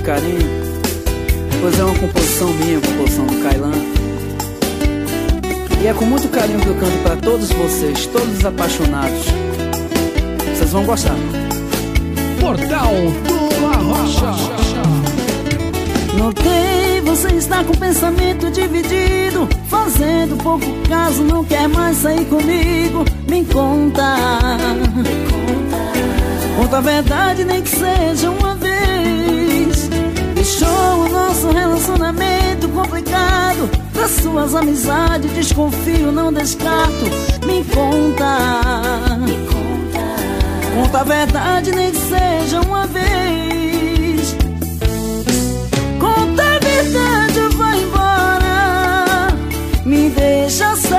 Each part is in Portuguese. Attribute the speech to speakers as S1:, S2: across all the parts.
S1: carinho, pois é uma composição minha, composição do Kailan. E é com muito carinho que eu canto pra todos vocês, todos os apaixonados. Vocês vão gostar.
S2: Portal do Arrocha.
S1: Notei, você está com o pensamento dividido, fazendo pouco caso, não quer mais sair comigo. Me conta, conta a verdade, nem que seja uma vez. Deixou o nosso relacionamento complicado, das suas amizades desconfio, não descarto. Me conta, conta a verdade, nem que seja uma vez. Conta a verdade ou vai embora, me deixa só.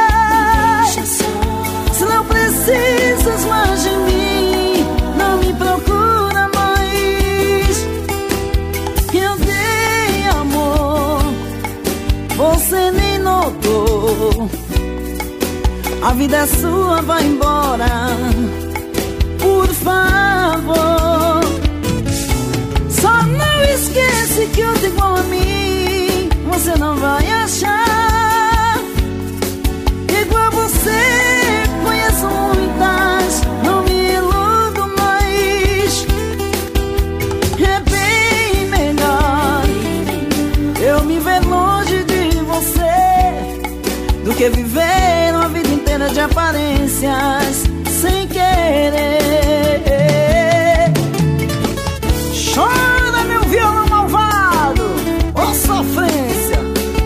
S1: Se não precisas mais de mim, não me procura mais. Eu dei amor, você nem notou. A vida é sua, vai embora, por favor. Só não esquece que outro igual a mim você não vai achar. Igual a você conheço muitas, não me iludo mais. É bem melhor eu me ver longe de você do que viver uma vida inteira de aparências sem querer. Chora, meu violão malvado, ô sofrência.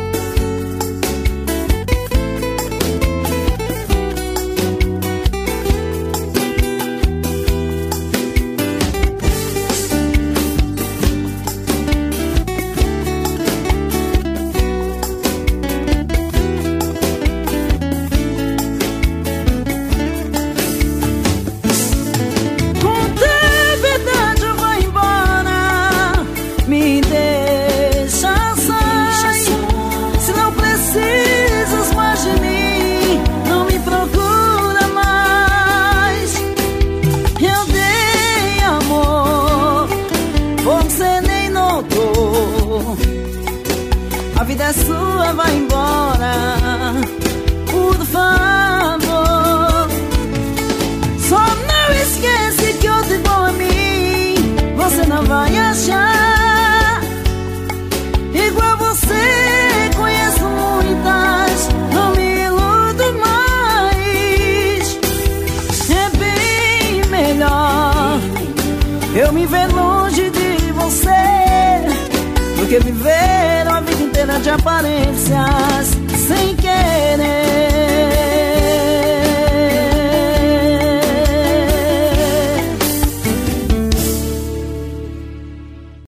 S1: A vida é sua, vai embora, por favor. Só não esquece que outro igual a mim você não vai achar. Igual você conheço muitas, não me iludo mais. É bem melhor eu me ver longe de você do que viver uma vida inteira de aparência